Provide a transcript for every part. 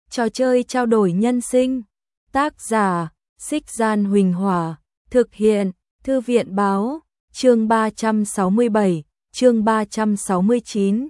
Trò chơi trao đổi nhân sinh. Tác giả: Xích Gian Huỳnh Hỏa. Thực hiện: Thư viện Báo. Chương 367, chương 369,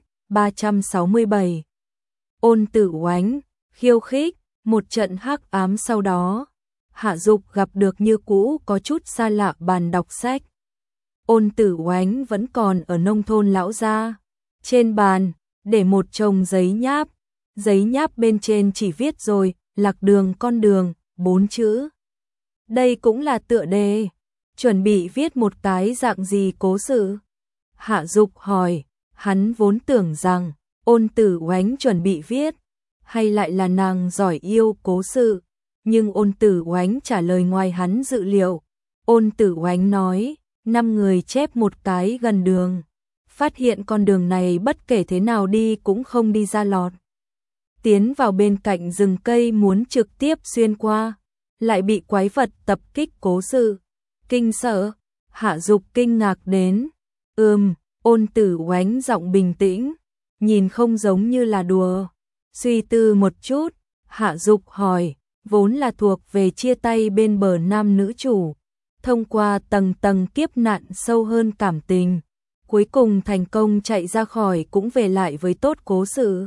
367. Ôn Tử Oánh, khiêu khích, một trận hắc ám sau đó. Hạ Dục gặp được như cũ có chút xa lạ bàn đọc sách. Ôn Tử Oánh vẫn còn ở nông thôn lão gia. Trên bàn, để một chồng giấy nháp. Giấy nháp bên trên chỉ viết rồi, lạc đường con đường, 4 chữ. Đây cũng là tựa đề. Chuẩn bị viết một cái dạng gì cố sự? Hạ Dục hỏi, hắn vốn tưởng rằng Ôn Tử Oánh chuẩn bị viết, hay lại là nàng giỏi yêu cố sự. Nhưng Ôn Tử Oánh trả lời ngoài hắn dự liệu. Ôn Tử Oánh nói, 5 người chép một cái gần đường. Phát hiện con đường này bất kể thế nào đi cũng không đi ra lọt. Tiến vào bên cạnh rừng cây muốn trực tiếp xuyên qua, lại bị quái vật tập kích cố sự. Kinh sợ, Hạ Dục kinh ngạc đến. Ôn Tử Oánh giọng bình tĩnh, nhìn không giống như là đùa. Suy tư một chút, Hạ Dục hỏi, vốn là thuộc về chia tay bên bờ nam nữ chủ, thông qua tầng tầng kiếp nạn sâu hơn cảm tình, cuối cùng thành công chạy ra khỏi cũng về lại với tốt cố sự.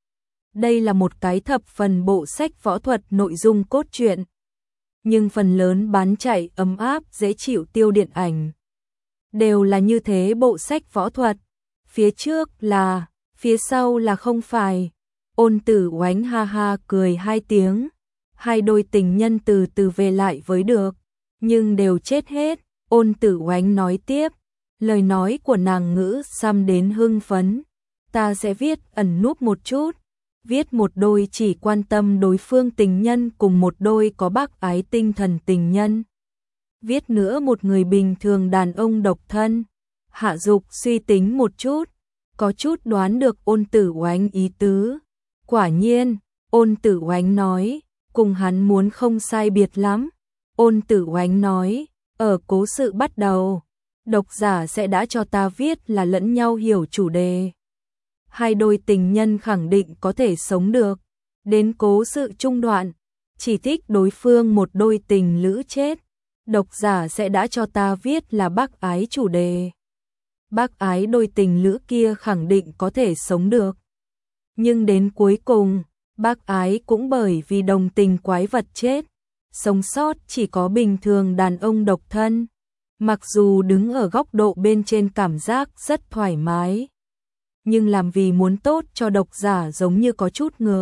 Đây là một cái thập phần bộ sách võ thuật nội dung cốt truyện, nhưng phần lớn bán chạy ấm áp dễ chịu tiêu điện ảnh. Đều là như thế bộ sách võ thuật, phía trước là, phía sau là không phải. Ôn Tử Oánh ha ha cười 2 tiếng, 2 đôi tình nhân từ từ về lại với được, nhưng đều chết hết. Ôn Tử Oánh nói tiếp, lời nói của nàng ngữ xăm đến hưng phấn. Ta sẽ viết ẩn núp một chút, viết một đôi chỉ quan tâm đối phương tình nhân cùng một đôi có bác ái tinh thần tình nhân. Viết nữa một người bình thường đàn ông độc thân. Hạ Dục suy tính một chút, có chút đoán được Ôn Tử Oánh ý tứ. Quả nhiên, Ôn Tử Oánh nói, cùng hắn muốn không sai biệt lắm. Ôn Tử Oánh nói, ở cố sự bắt đầu, độc giả sẽ đã cho ta viết là lẫn nhau hiểu chủ đề. 2 đôi tình nhân khẳng định có thể sống được. Đến cố sự trung đoạn, chỉ thích đối phương một đôi tình lữ chết, độc giả sẽ đã cho ta viết là bác ái chủ đề. Bác ái đôi tình lữ kia khẳng định có thể sống được. Nhưng đến cuối cùng, bác ái cũng bởi vì đồng tình quái vật chết, sống sót chỉ có bình thường đàn ông độc thân. Mặc dù đứng ở góc độ bên trên cảm giác rất thoải mái, nhưng làm vì muốn tốt cho độc giả giống như có chút ngược.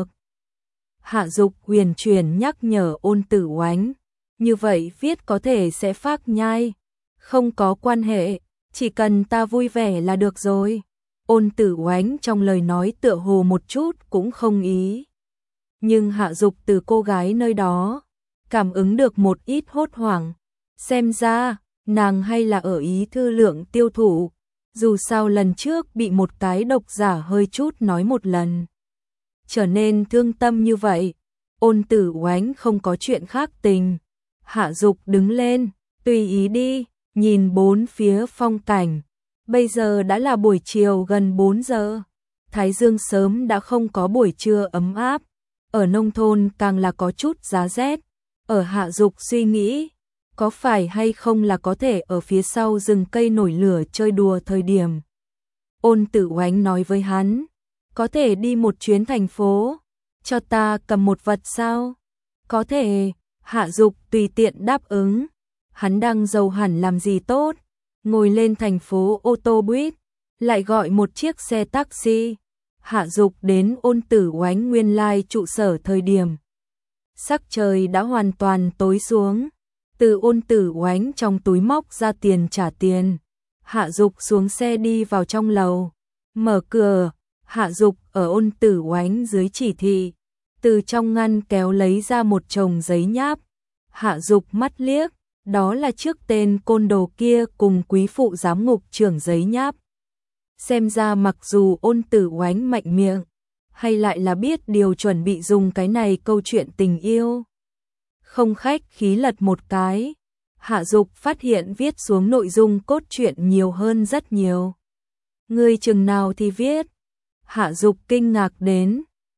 Hạ Dục huyền chuyển nhắc nhở Ôn Tử Oánh, như vậy viết có thể sẽ phác nhai. Không có quan hệ, chỉ cần ta vui vẻ là được rồi. Ôn Tử Oánh trong lời nói tựa hồ một chút cũng không ý. Nhưng Hạ Dục từ cô gái nơi đó cảm ứng được một ít hốt hoảng. Xem ra, nàng hay là ở ý thư lượng tiêu thụ. Dù sao lần trước bị một cái độc giả hơi chút nói một lần, trở nên thương tâm như vậy. Ôn Tử Oánh không có chuyện khác tình. Hạ Dục đứng lên, tùy ý đi, nhìn bốn phía phong cảnh. Bây giờ đã là buổi chiều gần 4 giờ. Thái dương sớm đã không có buổi trưa ấm áp. Ở nông thôn càng là có chút giá rét. Ở Hạ Dục suy nghĩ, có phải hay không là có thể ở phía sau rừng cây nổi lửa chơi đùa thời điểm. Ôn Tử Oánh nói với hắn, có thể đi một chuyến thành phố, cho ta cầm một vật sao? Có thể. Hạ Dục tùy tiện đáp ứng. Hắn đang giàu hẳn làm gì tốt, ngồi lên thành phố ô tô buýt, lại gọi một chiếc xe taxi. Hạ Dục đến Ôn Tử Oánh nguyên lai trụ sở thời điểm, sắc trời đã hoàn toàn tối xuống. Từ Ôn Tử Oánh trong túi móc ra tiền trả tiền. Hạ Dục xuống xe đi vào trong lầu, mở cửa. Hạ Dục ở Ôn Tử Oánh dưới chỉ thị, từ trong ngăn kéo lấy ra một chồng giấy nháp. Hạ Dục mắt liếc, đó là trước tên côn đồ kia cùng quý phụ giám ngục trưởng giấy nháp. Xem ra mặc dù Ôn Tử Oánh mạnh miệng, hay lại là biết điều chuẩn bị dùng cái này câu chuyện tình yêu. Không khách khí lật một cái, Hạ Dục phát hiện viết xuống nội dung cốt truyện nhiều hơn rất nhiều. Ngươi chừng nào thì viết? Hạ Dục kinh ngạc đến.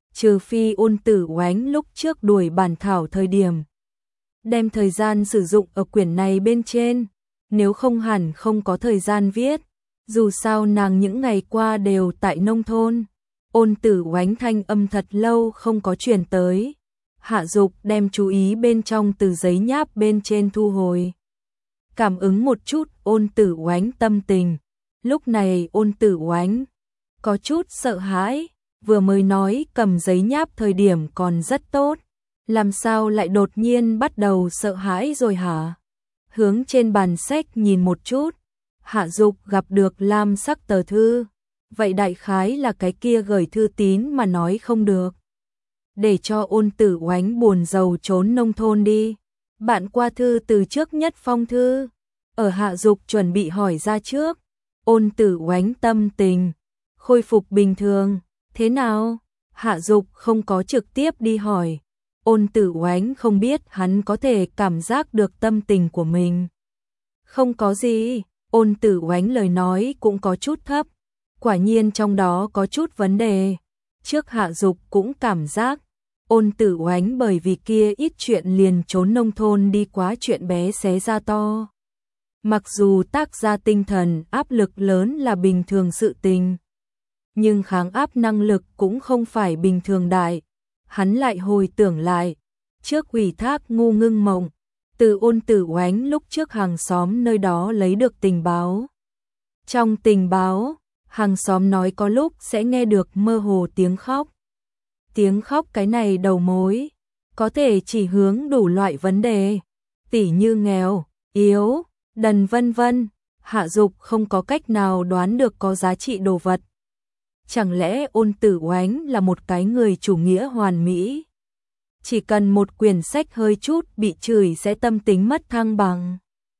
trừ phi Ôn Tử Oánh lúc trước đuổi bản thảo thời điểm. Đem thời gian sử dụng ở quyển này bên trên, nếu không hẳn không có thời gian viết, dù sao nàng những ngày qua đều tại nông thôn. Ôn Tử Oánh thanh âm thật lâu không có truyền tới. Hạ Dục đem chú ý bên trong từ giấy nháp bên trên thu hồi. Cảm ứng một chút Ôn Tử Oánh tâm tình. Lúc này Ôn Tử Oánh có chút sợ hãi, vừa mới nói cầm giấy nháp thời điểm còn rất tốt, làm sao lại đột nhiên bắt đầu sợ hãi rồi hả? Hướng trên bàn sách nhìn một chút, Hạ Dục gặp được lam sắc tờ thư, vậy đại khái là cái kia gửi thư tín mà nói không được. Để cho Ôn Tử Oánh buồn rầu trốn nông thôn đi. Bạn qua thư từ trước nhất phong thư, ở Hạ Dục chuẩn bị hỏi ra trước, Ôn Tử Oánh tâm tình khôi phục bình thường. Thế nào? Hạ Dục không có trực tiếp đi hỏi. Ôn Tử Oánh không biết hắn có thể cảm giác được tâm tình của mình. Không có gì, Ôn Tử Oánh lời nói cũng có chút thấp. Quả nhiên trong đó có chút vấn đề. Trước Hạ Dục cũng cảm giác Ôn Tử Oánh bởi vì kia ít chuyện liền trốn nông thôn đi quá chuyện bé xé ra to. Mặc dù tác gia tinh thần áp lực lớn là bình thường sự tình, nhưng kháng áp năng lực cũng không phải bình thường đại. Hắn lại hồi tưởng lại, trước ủy thác ngu ngưng mộng, từ Ôn Tử Oánh lúc trước hàng xóm nơi đó lấy được tình báo. Trong tình báo, hàng xóm nói có lúc sẽ nghe được mơ hồ tiếng khóc. Tiếng khóc cái này đầu mối, có thể chỉ hướng đủ loại vấn đề, tỉ như nghèo, yếu, đần vân vân. Hạ Dục không có cách nào đoán được có giá trị đồ vật. Chẳng lẽ Ôn Tử Oánh là một cái người chủ nghĩa hoàn mỹ? Chỉ cần một quyển sách hơi chút bị chửi sẽ tâm tính mất thăng bằng.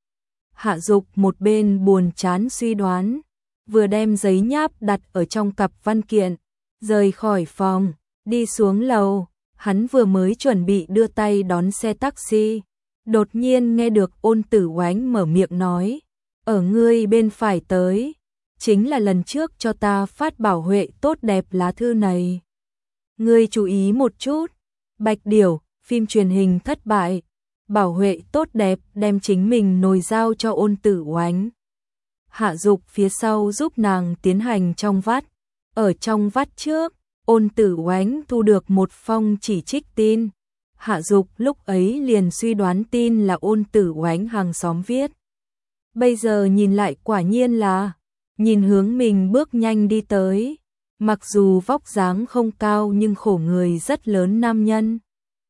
Hạ Dục một bên buồn chán suy đoán, vừa đem giấy nháp đặt ở trong cặp văn kiện, rời khỏi phòng, đi xuống lầu. Hắn vừa mới chuẩn bị đưa tay đón xe taxi, đột nhiên nghe được Ôn Tử Oánh mở miệng nói, ở ngươi bên phải tới, chính là lần trước cho ta phát bảo huệ tốt đẹp lá thư này. Ngươi chú ý một chút, Bạch Điểu, phim truyền hình thất bại, bảo huệ tốt đẹp đem chính mình nồi giao cho Ôn Tử Oánh. Hạ Dục phía sau giúp nàng tiến hành trong vắt. Ở trong vắt trước, Ôn Tử Oánh thu được một phong chỉ trích tin. Hạ Dục lúc ấy liền suy đoán tin là Ôn Tử Oánh hàng xóm viết. Bây giờ nhìn lại quả nhiên là, nhìn hướng mình bước nhanh đi tới, mặc dù vóc dáng không cao nhưng khổ người rất lớn nam nhân.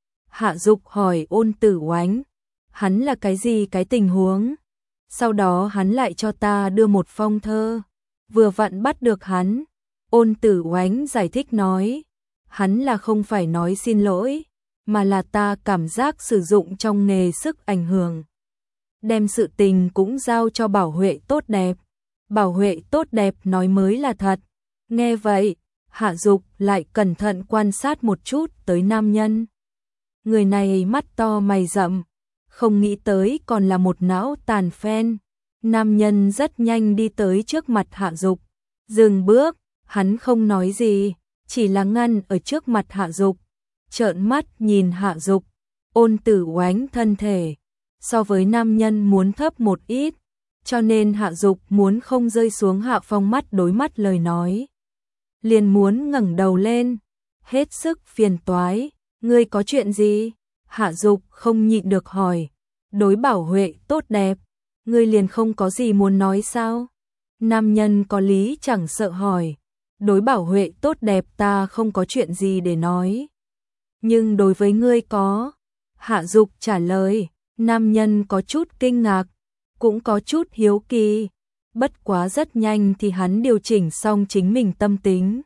Hạ Dục hỏi Ôn Tử Oánh, hắn là cái gì cái tình huống? Sau đó hắn lại cho ta đưa một phong thơ, vừa vặn bắt được hắn. Ôn Tử Oánh giải thích nói, hắn là không phải nói xin lỗi, mà là ta cảm giác sử dụng trong nghề sức ảnh hưởng. Đem sự tình cũng giao cho bảo huệ tốt đẹp. Bảo huệ tốt đẹp nói mới là thật. Nghe vậy, Hạ Dục lại cẩn thận quan sát một chút tới nam nhân. Người này mắt to mày rậm, không nghĩ tới còn là một não tàn phen. Nam nhân rất nhanh đi tới trước mặt Hạ Dục, dừng bước, hắn không nói gì, chỉ là ngăn ở trước mặt Hạ Dục, trợn mắt nhìn Hạ Dục. Ôn Tử Oánh thân thể so với nam nhân muốn thấp một ít, cho nên Hạ Dục muốn không rơi xuống hạ phong mắt đối mắt lời nói, liền muốn ngẩng đầu lên, hết sức phiền toái, ngươi có chuyện gì? Hạ Dục không nhịn được hỏi, đối bảo huệ tốt đẹp, ngươi liền không có gì muốn nói sao? Nam nhân có lý chẳng sợ hỏi, đối bảo huệ tốt đẹp ta không có chuyện gì để nói, nhưng đối với ngươi có. Hạ Dục trả lời. Nam nhân có chút kinh ngạc, cũng có chút hiếu kỳ, bất quá rất nhanh thì hắn điều chỉnh xong chính mình tâm tính.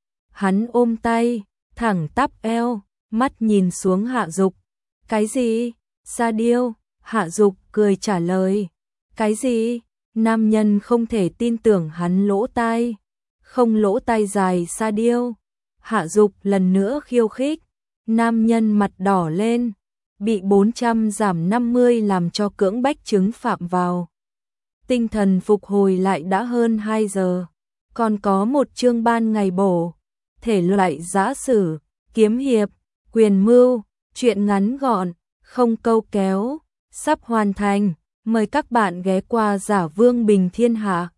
Hắn ôm tay, thẳng tắp eo, mắt nhìn xuống Hạ Dục. Cái gì? Sa điêu? Hạ Dục cười trả lời. Cái gì? Nam nhân không thể tin tưởng hắn lỗ tai. Không lỗ tai dài sa điêu. Hạ Dục lần nữa khiêu khích. Nam nhân mặt đỏ lên, bị 400 giảm 50 làm cho cưỡng bách chứng phạm vào. Tinh thần phục hồi lại đã hơn 2 giờ, còn có một chương ban ngày bổ, thể loại giã sử, kiếm hiệp, quyền mưu, truyện ngắn gọn, không câu kéo, sắp hoàn thành. Mời các bạn ghé qua Giả Vương Bình Thiên Hạ.